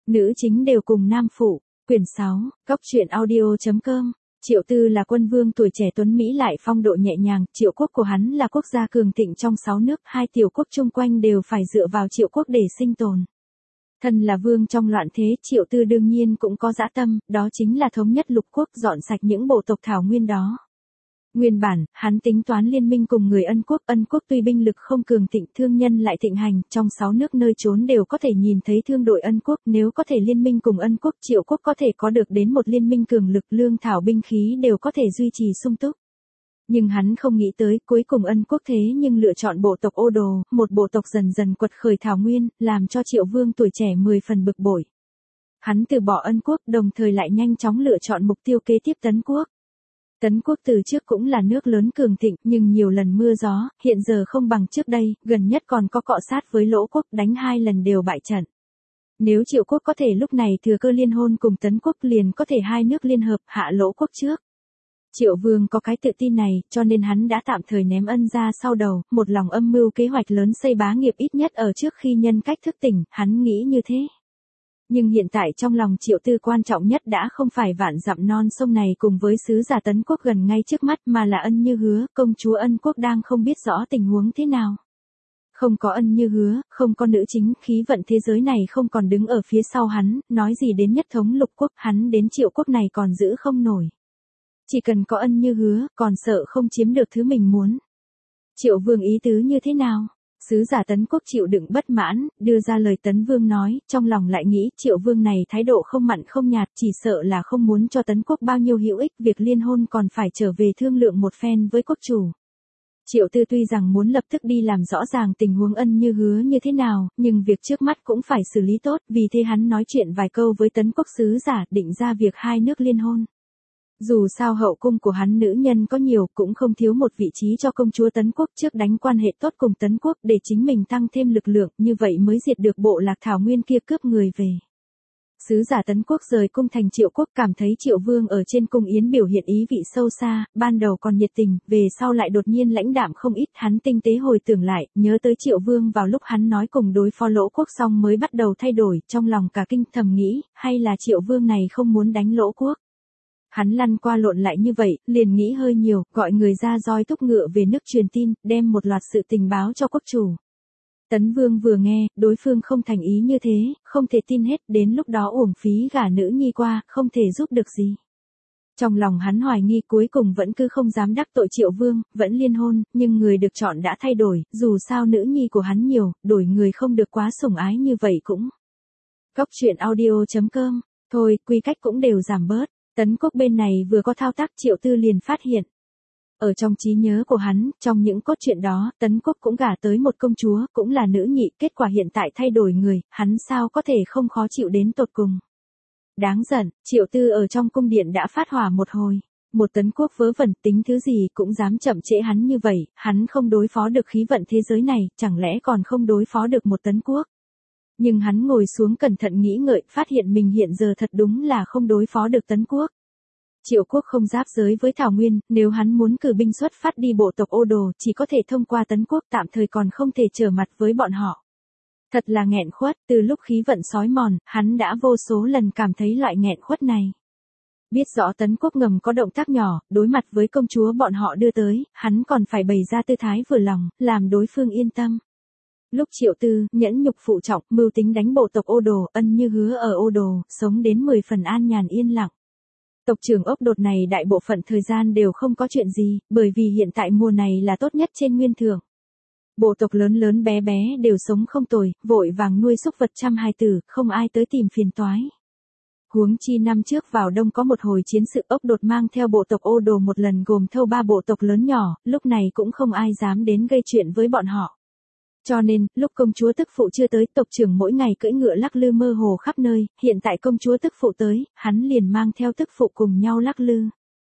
Nữ chính đều cùng nam phụ. Quyển 6, Cóc truyện audio.com. Triệu Tư là quân vương tuổi trẻ tuấn Mỹ lại phong độ nhẹ nhàng, Triệu quốc của hắn là quốc gia cường thịnh trong 6 nước, hai tiểu quốc chung quanh đều phải dựa vào Triệu quốc để sinh tồn. Thân là vương trong loạn thế, Triệu Tư đương nhiên cũng có dã tâm, đó chính là thống nhất lục quốc, dọn sạch những bộ tộc thảo nguyên đó. Nguyên bản, hắn tính toán liên minh cùng người Ân quốc tuy binh lực không cường thịnh, thương nhân lại thịnh hành, trong 6 nước nơi trốn đều có thể nhìn thấy thương đội Ân quốc, nếu có thể liên minh cùng Ân quốc, Triệu quốc có thể có được đến một liên minh cường lực, lương thảo binh khí đều có thể duy trì sung túc. Nhưng hắn không nghĩ tới, cuối cùng Ân quốc thế nhưng lựa chọn bộ tộc Ô Đồ, một bộ tộc dần dần quật khởi thảo nguyên, làm cho Triệu vương tuổi trẻ 10 phần bực bội. Hắn từ bỏ Ân quốc, đồng thời lại nhanh chóng lựa chọn mục tiêu kế tiếp Tấn quốc. Tấn quốc từ trước cũng là nước lớn cường thịnh, nhưng nhiều lần mưa gió, hiện giờ không bằng trước đây, gần nhất còn có cọ sát với Lỗ quốc, đánh 2 lần đều bại trận. Nếu Triệu quốc có thể lúc này thừa cơ liên hôn cùng Tấn quốc liền có thể hai nước liên hợp hạ Lỗ quốc trước. Triệu vương có cái tự tin này, cho nên hắn đã tạm thời ném Ân ra sau đầu, một lòng âm mưu kế hoạch lớn xây bá nghiệp ít nhất ở trước khi nhân cách thức tỉnh, hắn nghĩ như thế. Nhưng hiện tại trong lòng Triệu Tư quan trọng nhất đã không phải vạn dặm non sông này cùng với sứ giả Tấn quốc gần ngay trước mắt mà là Ân Như Hứa, công chúa Ân quốc đang không biết rõ tình huống thế nào. Không có Ân Như Hứa, không có nữ chính, khí vận thế giới này không còn đứng ở phía sau hắn, nói gì đến nhất thống lục quốc, hắn đến Triệu quốc này còn giữ không nổi. Chỉ cần có Ân Như Hứa, còn sợ không chiếm được thứ mình muốn. Triệu vương ý tứ như thế nào? Sứ giả Tấn quốc chịu đựng bất mãn, đưa ra lời Tấn vương nói, trong lòng lại nghĩ Triệu vương này thái độ không mặn không nhạt, chỉ sợ là không muốn cho Tấn quốc bao nhiêu hữu ích, việc liên hôn còn phải trở về thương lượng một phen với quốc chủ. Triệu Tư tuy rằng muốn lập tức đi làm rõ ràng tình huống Ân Như Hứa như thế nào, nhưng việc trước mắt cũng phải xử lý tốt, vì thế hắn nói chuyện vài câu với Tấn quốc sứ giả, định ra việc hai nước liên hôn. Dù sao hậu cung của hắn nữ nhân có nhiều, cũng không thiếu một vị trí cho công chúa Tấn quốc, trước đánh quan hệ tốt cùng Tấn quốc để chính mình tăng thêm lực lượng, như vậy mới diệt được bộ lạc thảo nguyên kia cướp người về. Sứ giả Tấn quốc rời cung thành Triệu quốc, cảm thấy Triệu vương ở trên cung yến biểu hiện ý vị sâu xa, ban đầu còn nhiệt tình, về sau lại đột nhiên lãnh đạm không ít, hắn tinh tế hồi tưởng lại, nhớ tới Triệu vương vào lúc hắn nói cùng đối phó Lỗ quốc xong mới bắt đầu thay đổi, trong lòng cả kinh, thầm nghĩ, hay là Triệu vương này không muốn đánh Lỗ quốc. Hắn lăn qua lộn lại như vậy, liền nghĩ hơi nhiều, gọi người ra roi thúc ngựa về nước truyền tin, đem một loạt sự tình báo cho quốc chủ. Tấn vương vừa nghe, đối phương không thành ý như thế, không thể tin hết, đến lúc đó uổng phí gả nữ nhi qua, không thể giúp được gì. Trong lòng hắn hoài nghi, cuối cùng vẫn cứ không dám đắc tội Triệu vương, vẫn liên hôn, nhưng người được chọn đã thay đổi, dù sao nữ nhi của hắn nhiều, đổi người không được quá sủng ái như vậy cũng. Cóc truyện audio.com, thôi, quy cách cũng đều giảm bớt. Tấn quốc bên này vừa có thao tác, Triệu Tư liền phát hiện. Ở trong trí nhớ của hắn, trong những cốt truyện đó, Tấn quốc cũng gả tới một công chúa, cũng là nữ nhị, kết quả hiện tại thay đổi người, hắn sao có thể không khó chịu đến tột cùng. Đáng giận, Triệu Tư ở trong cung điện đã phát hỏa một hồi. Một Tấn quốc vớ vẩn, tính thứ gì cũng dám chậm trễ hắn như vậy, hắn không đối phó được khí vận thế giới này, chẳng lẽ còn không đối phó được một Tấn quốc. Nhưng hắn ngồi xuống cẩn thận nghĩ ngợi, phát hiện mình hiện giờ thật đúng là không đối phó được Tấn quốc. Triệu quốc không giáp giới với Thảo Nguyên, nếu hắn muốn cử binh xuất phát đi bộ tộc Ô Đồ, chỉ có thể thông qua Tấn quốc, tạm thời còn không thể trở mặt với bọn họ. Thật là nghẹn khuất, từ lúc khí vận sói mòn, hắn đã vô số lần cảm thấy loại nghẹn khuất này. Biết rõ Tấn quốc ngầm có động tác nhỏ, đối mặt với công chúa bọn họ đưa tới, hắn còn phải bày ra tư thái vừa lòng, làm đối phương yên tâm. Lúc Triệu Tư, nhẫn nhục phụ trọng, mưu tính đánh bộ tộc Ô Đồ, Ân Như Hứa ở Ô Đồ, sống đến 10 phần an nhàn yên lặng. Tộc trưởng ốc đột này đại bộ phận thời gian đều không có chuyện gì, bởi vì hiện tại mùa này là tốt nhất trên nguyên thượng. Bộ tộc lớn lớn bé bé đều sống không tồi, vội vàng nuôi súc vật chăm hài tử, không ai tới tìm phiền toái. Huống chi năm trước vào đông có một hồi chiến sự, ốc đột mang theo bộ tộc Ô Đồ một lần gồm thâu 3 bộ tộc lớn nhỏ, lúc này cũng không ai dám đến gây chuyện với bọn họ. Cho nên, lúc công chúa tức phụ chưa tới, tộc trưởng mỗi ngày cưỡi ngựa lắc lư mơ hồ khắp nơi, hiện tại công chúa tức phụ tới, hắn liền mang theo tức phụ cùng nhau lắc lư.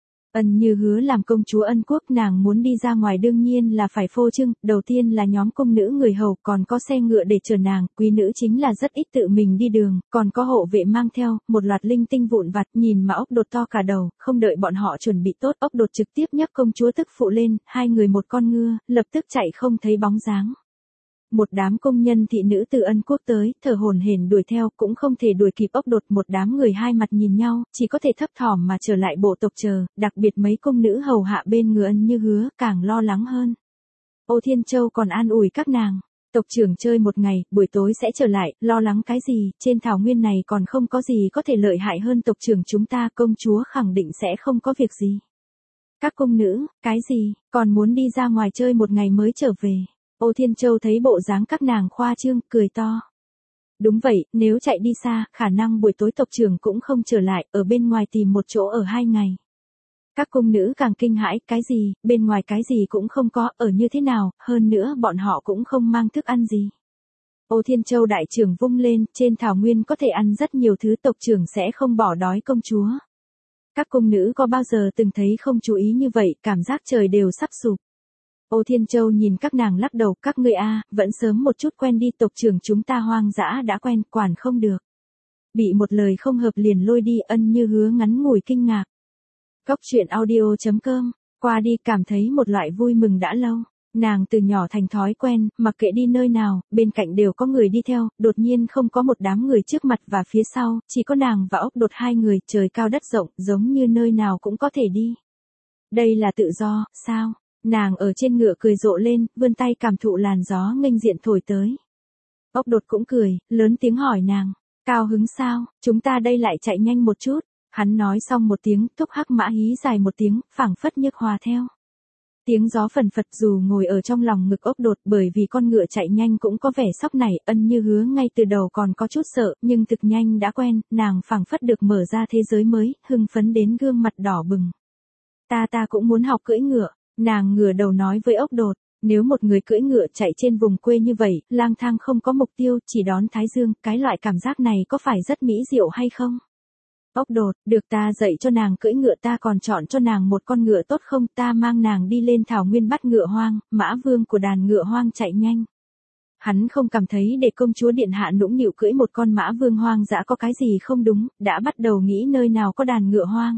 Ân Như Hứa làm công chúa Ân quốc, nàng muốn đi ra ngoài đương nhiên là phải phô trương, đầu tiên là nhóm cung nữ người hầu, còn có xe ngựa để chờ nàng, quý nữ chính là rất ít tự mình đi đường, còn có hộ vệ mang theo, một loạt linh tinh vụn vặt, nhìn mà ốc đột to cả đầu, không đợi bọn họ chuẩn bị tốt, ốc đột trực tiếp nhấc công chúa tức phụ lên, hai người một con ngựa, lập tức chạy không thấy bóng dáng. Một đám công nhân thị nữ từ Ân Quốc tới, thở hổn hển đuổi theo, cũng không thể đuổi kịp Ốc Đột. Một đám người hai mặt nhìn nhau, chỉ có thể thấp thỏm mà trở lại bộ tộc chờ, đặc biệt mấy công nữ hầu hạ bên người Ân Như Hứa, càng lo lắng hơn. Ô Thiên Châu còn an ủi các nàng. Tộc trưởng chơi một ngày, buổi tối sẽ trở lại, lo lắng cái gì, trên thảo nguyên này còn không có gì có thể lợi hại hơn tộc trưởng chúng ta, công chúa khẳng định sẽ không có việc gì. Các công nữ, cái gì, còn muốn đi ra ngoài chơi một ngày mới trở về. Ô Thiên Châu thấy bộ dáng các nàng khoa trương, cười to. Đúng vậy, nếu chạy đi xa, khả năng buổi tối tộc trưởng cũng không trở lại, ở bên ngoài tìm một chỗ ở 2 ngày. Các công nữ càng kinh hãi, cái gì, bên ngoài cái gì cũng không có, ở như thế nào, hơn nữa bọn họ cũng không mang thức ăn gì. Ô Thiên Châu đại trưởng vung lên, trên thảo nguyên có thể ăn rất nhiều thứ, tộc trưởng sẽ không bỏ đói công chúa. Các công nữ có bao giờ từng thấy không chú ý như vậy, cảm giác trời đều sắp sụp. Ô Thiên Châu nhìn các nàng lắc đầu, các ngươi vẫn sớm một chút quen đi, tộc trưởng chúng ta hoang dã đã quen, quản không được. Bị một lời không hợp liền lôi đi, Ân Như Hứa ngắn ngủi kinh ngạc. Cốc truyện audio.com, qua đi cảm thấy một loại vui mừng đã lâu. Nàng từ nhỏ thành thói quen, mặc kệ đi nơi nào, bên cạnh đều có người đi theo, đột nhiên không có một đám người trước mặt và phía sau, chỉ có nàng và Ốc Đột 2 người, trời cao đất rộng, giống như nơi nào cũng có thể đi. Đây là tự do, sao? Nàng ở trên ngựa cười rộ lên, vươn tay cảm thụ làn gió nghênh diện thổi tới. Ốc Đột cũng cười, lớn tiếng hỏi nàng, cao hứng sao, chúng ta đây lại chạy nhanh một chút. Hắn nói xong một tiếng, thúc hắc mã hí dài một tiếng, phảng phất nhức hòa theo. Tiếng gió phần phật, dù ngồi ở trong lòng ngực Ốc Đột, bởi vì con ngựa chạy nhanh cũng có vẻ sóc nảy, Ân Như Hứa ngay từ đầu còn có chút sợ, nhưng thực nhanh đã quen, nàng phảng phất được mở ra thế giới mới, hưng phấn đến gương mặt đỏ bừng. Ta cũng muốn học cưỡi ngựa, nàng ngửa đầu nói với Ốc Đột, nếu một người cưỡi ngựa chạy trên vùng quê như vậy, lang thang không có mục tiêu, chỉ đón thái dương, cái loại cảm giác này có phải rất mỹ diệu hay không? Ốc Đột, được ta dạy cho nàng cưỡi ngựa, ta còn chọn cho nàng một con ngựa tốt không, ta mang nàng đi lên thảo nguyên bắt ngựa hoang, mã vương của đàn ngựa hoang chạy nhanh. Hắn không cảm thấy để công chúa điện hạ nũng nịu cưỡi một con mã vương hoang dã có cái gì không đúng, đã bắt đầu nghĩ nơi nào có đàn ngựa hoang.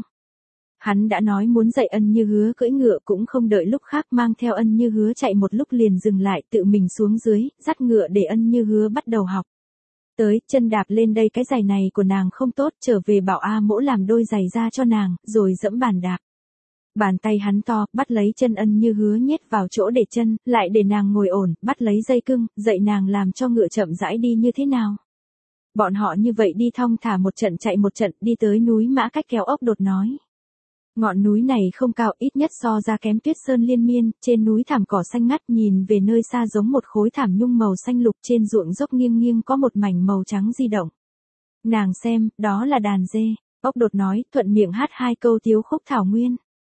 Hắn đã nói muốn dạy Ân Như Hứa cưỡi ngựa, cũng không đợi lúc khác, mang theo Ân Như Hứa chạy một lúc liền dừng lại, tự mình xuống dưới, dắt ngựa để Ân Như Hứa bắt đầu học. Tới, chân đạp lên đây, cái giày này của nàng không tốt, trở về bảo A Mỗ làm đôi giày ra cho nàng, rồi dẫm bàn đạp. Bàn tay hắn to, bắt lấy chân Ân Như Hứa nhét vào chỗ để chân, lại để nàng ngồi ổn, bắt lấy dây cưng, dạy nàng làm cho ngựa chậm rãi đi như thế nào. Bọn họ như vậy đi thong thả một trận chạy một trận, đi tới núi Mã Cách Kéo. Ốc Đột nói. Ngọn núi này không cao, ít nhất so ra kém Tuyết Sơn liên miên, trên núi thảm cỏ xanh ngắt, nhìn về nơi xa giống một khối thảm nhung màu xanh lục, trên ruộng dốc nghiêng nghiêng có một mảnh màu trắng di động. Nàng xem, đó là đàn dê, Ốc Đột nói, thuận miệng hát 2 câu tiếu khúc thảo nguyên.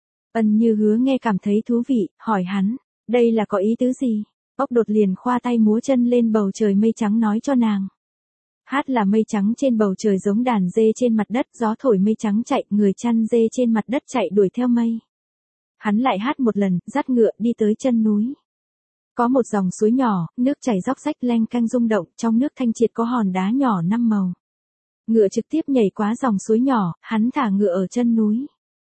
Ân Như Hứa nghe cảm thấy thú vị, hỏi hắn, đây là có ý tứ gì? Ốc Đột liền khoa tay múa chân lên bầu trời mây trắng nói cho nàng. Hát là mây trắng trên bầu trời giống đàn dê trên mặt đất, gió thổi mây trắng chạy, người chăn dê trên mặt đất chạy đuổi theo mây. Hắn lại hát một lần, dắt ngựa đi tới chân núi. Có một dòng suối nhỏ, nước chảy róc rách leng canh rung động, trong nước thanh triệt có hòn đá nhỏ 5 màu. Ngựa trực tiếp nhảy qua dòng suối nhỏ, hắn thả ngựa ở chân núi.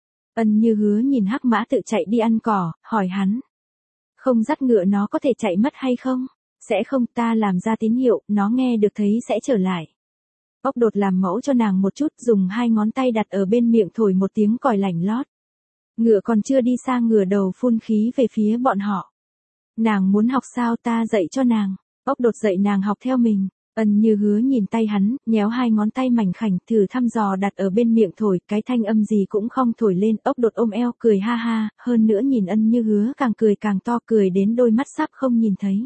Ân Như Hứa nhìn hắc mã tự chạy đi ăn cỏ, hỏi hắn. Không dắt ngựa nó có thể chạy mất hay không? Sẽ không, ta làm ra tín hiệu, nó nghe được thấy sẽ trở lại. Ốc Đột làm mẫu cho nàng một chút, dùng 2 ngón tay đặt ở bên miệng thổi một tiếng còi lảnh lót. Ngựa còn chưa đi xa ngửa đầu phun khí về phía bọn họ. Nàng muốn học sao, ta dạy cho nàng. Ốc Đột dạy nàng học theo mình. Ân Như Hứa nhìn tay hắn, nhéo 2 ngón tay mảnh khảnh, thử thăm dò đặt ở bên miệng thổi, cái thanh âm gì cũng không thổi lên. Ốc Đột ôm eo cười ha ha, hơn nữa nhìn Ân Như Hứa càng cười càng to, cười đến đôi mắt sắp không nhìn thấy.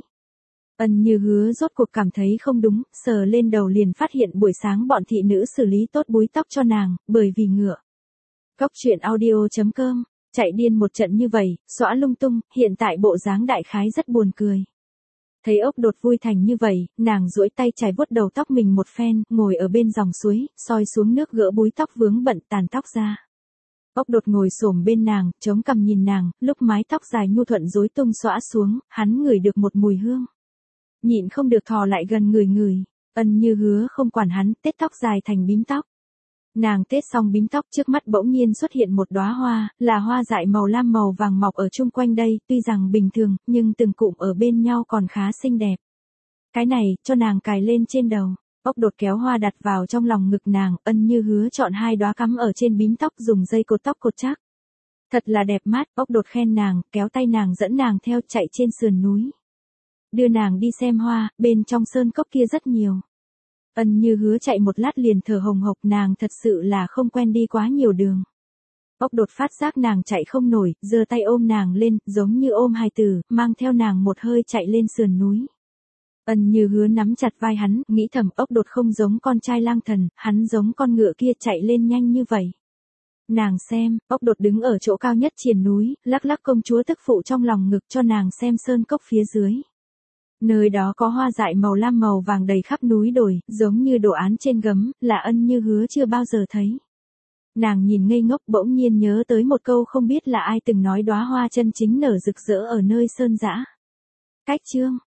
Ân Như Hứa rốt cuộc cảm thấy không đúng, sờ lên đầu liền phát hiện buổi sáng bọn thị nữ xử lý tốt búi tóc cho nàng, bởi vì ngựa. Cốc truyện audio.com, chạy điên một trận như vậy, xõa lung tung, hiện tại bộ dáng đại khái rất buồn cười. Thấy Ốc Đột vui thành như vậy, nàng duỗi tay chải vuốt đầu tóc mình một phen, ngồi ở bên dòng suối, soi xuống nước gỡ búi tóc vướng bận tàn tóc ra. Ốc Đột ngồi xổm bên nàng, chống cằm nhìn nàng, lúc mái tóc dài nhu thuận rối tung xõa xuống, hắn ngửi được một mùi hương. Nhịn không được thò lại gần người. Ân Như Hứa không quản hắn, tết tóc dài thành bím tóc. Nàng tết xong bím tóc, trước mắt bỗng nhiên xuất hiện một đóa hoa, là hoa dại màu lam màu vàng mọc ở chung quanh đây, tuy rằng bình thường, nhưng từng cụm ở bên nhau còn khá xinh đẹp. Cái này, cho nàng cài lên trên đầu. Ốc đột kéo hoa đặt vào trong lòng ngực nàng, Ân Như hứa chọn 2 đóa cắm ở trên bím tóc dùng dây cột tóc cột chắc. Thật là đẹp mắt, Ốc đột khen nàng, kéo tay nàng dẫn nàng theo chạy trên sườn núi. Đưa nàng đi xem hoa, bên trong sơn cốc kia rất nhiều. Ân Như hứa chạy một lát liền thở hồng hộc, nàng thật sự là không quen đi quá nhiều đường. Ốc đột phát giác nàng chạy không nổi, giơ tay ôm nàng lên, giống như ôm hài tử, mang theo nàng một hơi chạy lên sườn núi. Ân Như hứa nắm chặt vai hắn, nghĩ thầm Ốc đột không giống con trai lang thần, hắn giống con ngựa kia chạy lên nhanh như vậy. Nàng xem, Ốc đột đứng ở chỗ cao nhất triền núi, lắc lắc công chúa tức phụ trong lòng ngực cho nàng xem sơn cốc phía dưới. Nơi đó có hoa dại màu lam màu vàng đầy khắp núi đồi, giống như đồ án trên gấm, là Ân Như hứa chưa bao giờ thấy. Nàng nhìn ngây ngốc, bỗng nhiên nhớ tới một câu không biết là ai từng nói đóa hoa chân chính nở rực rỡ ở nơi sơn dã. Cách chương